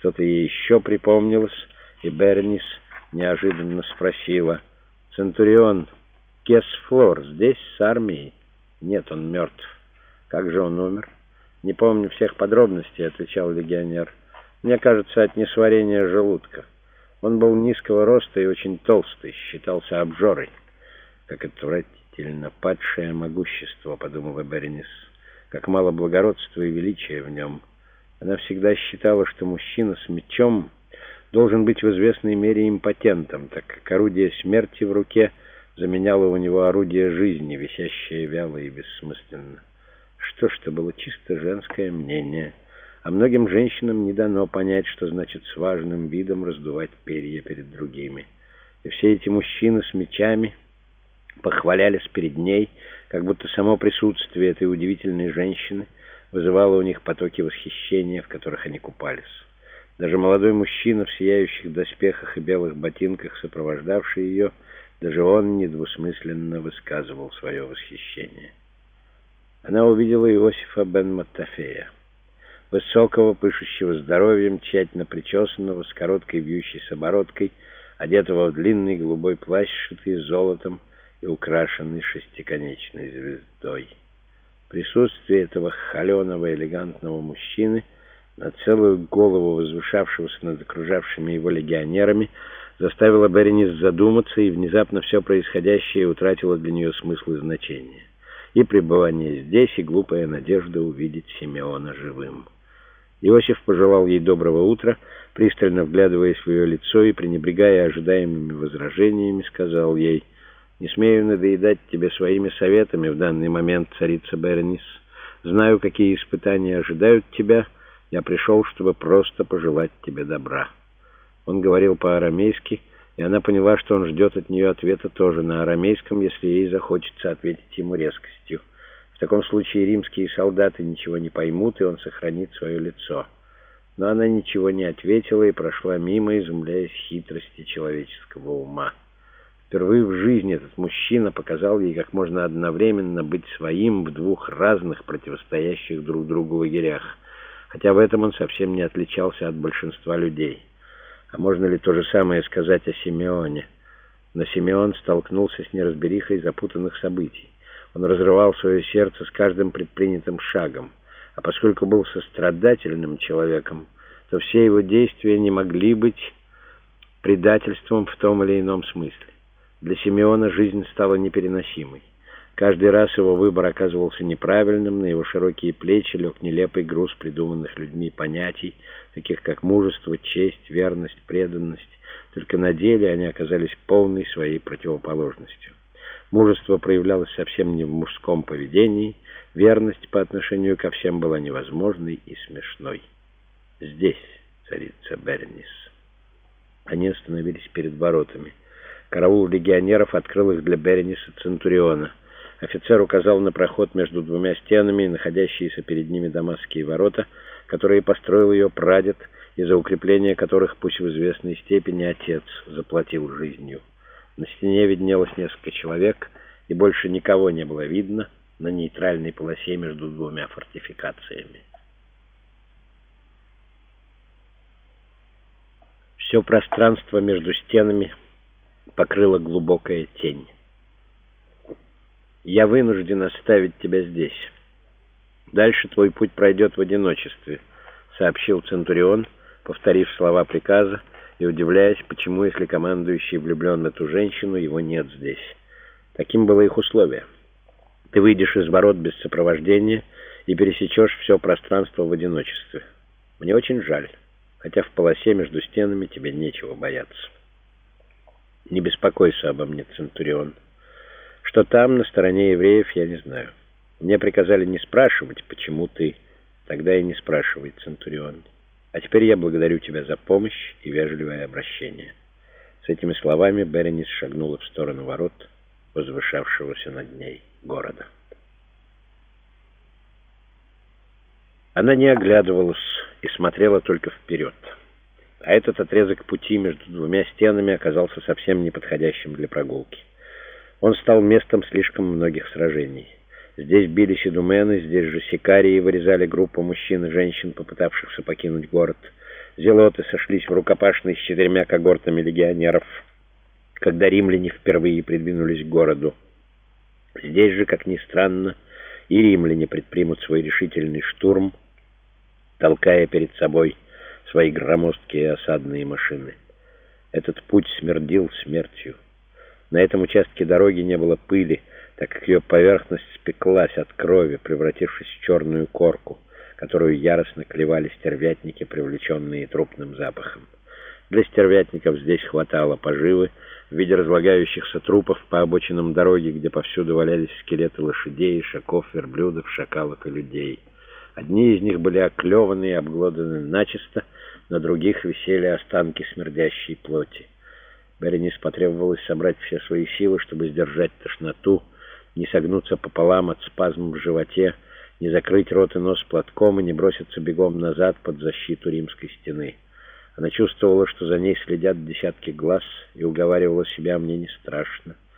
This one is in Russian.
Что-то ей еще припомнилось, и Бернис неожиданно спросила: «Центурион Кесфлор здесь, с армией?» «Нет, он мертв». «Как же он умер?» «Не помню всех подробностей», — отвечал легионер. «Мне кажется, от несварения желудка. Он был низкого роста и очень толстый, считался обжорой». «Как отвратительно падшее могущество», — подумала Беренис. «Как мало благородства и величия в нем». Она всегда считала, что мужчина с мечом должен быть в известной мере импотентом, так как орудие смерти в руке заменяло у него орудие жизни, висящее вяло и бессмысленно. Что ж, это было чисто женское мнение, а многим женщинам не дано понять, что значит с важным видом раздувать перья перед другими. И все эти мужчины с мечами похвалялись перед ней, как будто само присутствие этой удивительной женщины вызывало у них потоки восхищения, в которых они купались. Даже молодой мужчина в сияющих доспехах и белых ботинках, сопровождавший ее, даже он недвусмысленно высказывал свое восхищение. Она увидела Иосифа бен Маттафея, высокого, пышущего здоровьем, тщательно причесанного, с короткой вьющейся бородкой, одетого в длинный голубой плащ, сшитый золотом и украшенный шестиконечной звездой. Присутствие этого холеного, элегантного мужчины, на целую голову возвышавшегося над окружавшими его легионерами, заставило Беренис задуматься, и внезапно все происходящее утратило для нее смысл и значение. И пребывание здесь, и глупая надежда увидеть Симеона живым. Иосиф пожелал ей доброго утра, пристально вглядываясь в ее лицо и, пренебрегая ожидаемыми возражениями, сказал ей: «Не смею надоедать тебе своими советами в данный момент, царица Беренис. Знаю, какие испытания ожидают тебя. Я пришел, чтобы просто пожелать тебе добра». Он говорил по-арамейски, и она поняла, что он ждет от нее ответа тоже на арамейском, если ей захочется ответить ему резкостью. В таком случае римские солдаты ничего не поймут, и он сохранит свое лицо. Но она ничего не ответила и прошла мимо, изумляясь хитрости человеческого ума. Впервые в жизни этот мужчина показал ей, как можно одновременно быть своим в двух разных, противостоящих друг другу лагерях, хотя в этом он совсем не отличался от большинства людей. А можно ли то же самое сказать о Симеоне? Но Симеон столкнулся с неразберихой запутанных событий. Он разрывал свое сердце с каждым предпринятым шагом, а поскольку был сострадательным человеком, то все его действия не могли быть предательством в том или ином смысле. Для Симеона жизнь стала непереносимой. Каждый раз его выбор оказывался неправильным, на его широкие плечи лег нелепый груз придуманных людьми понятий, таких как мужество, честь, верность, преданность. Только на деле они оказались полной своей противоположностью. Мужество проявлялось совсем не в мужском поведении, верность по отношению ко всем была невозможной и смешной. «Здесь, царица Беренис». Они остановились перед воротами. Караул легионеров открыл их для Берениса Центуриона. Офицер указал на проход между двумя стенами и находящиеся перед ними дамасские ворота, которые построил ее прадед, и за укрепление которых, пусть в известной степени, отец заплатил жизнью. На стене виднелось несколько человек, и больше никого не было видно на нейтральной полосе между двумя фортификациями. Все пространство между стенами покрыла глубокая тень. «Я вынужден оставить тебя здесь. Дальше твой путь пройдет в одиночестве», — сообщил Центурион, повторив слова приказа и удивляясь, почему, если командующий влюблен в эту женщину, его нет здесь. Таким было их условие. «Ты выйдешь из ворот без сопровождения и пересечешь все пространство в одиночестве. Мне очень жаль, хотя в полосе между стенами тебе нечего бояться. Не беспокойся обо мне, Центурион. Что там, на стороне евреев, я не знаю. Мне приказали не спрашивать, почему ты. Тогда и не спрашивай, Центурион. А теперь я благодарю тебя за помощь и вежливое обращение». С этими словами Беренис шагнула в сторону ворот, возвышавшегося над ней города. Она не оглядывалась и смотрела только вперед. А этот отрезок пути между двумя стенами оказался совсем неподходящим для прогулки. Он стал местом слишком многих сражений. Здесь бились идумены, здесь же сикарии вырезали группу мужчин и женщин, попытавшихся покинуть город. Зелоты сошлись в рукопашной с 4 когортами легионеров, когда римляне впервые придвинулись к городу. Здесь же, как ни странно, и римляне предпримут свой решительный штурм, толкая перед собой свои громоздкие осадные машины. Этот путь смердил смертью. На этом участке дороги не было пыли, так как ее поверхность спеклась от крови, превратившись в черную корку, которую яростно клевали стервятники, привлеченные трупным запахом. Для стервятников здесь хватало поживы в виде разлагающихся трупов по обочинам дороги, где повсюду валялись скелеты лошадей, ишаков, верблюдов, шакалов и людей. Одни из них были оклеваны и обглоданы начисто, на других висели останки смердящей плоти. Беренис потребовалось собрать все свои силы, чтобы сдержать тошноту, не согнуться пополам от спазмов в животе, не закрыть рот и нос платком и не броситься бегом назад под защиту римской стены. Она чувствовала, что за ней следят десятки глаз, и уговаривала себя: «Мне не страшно».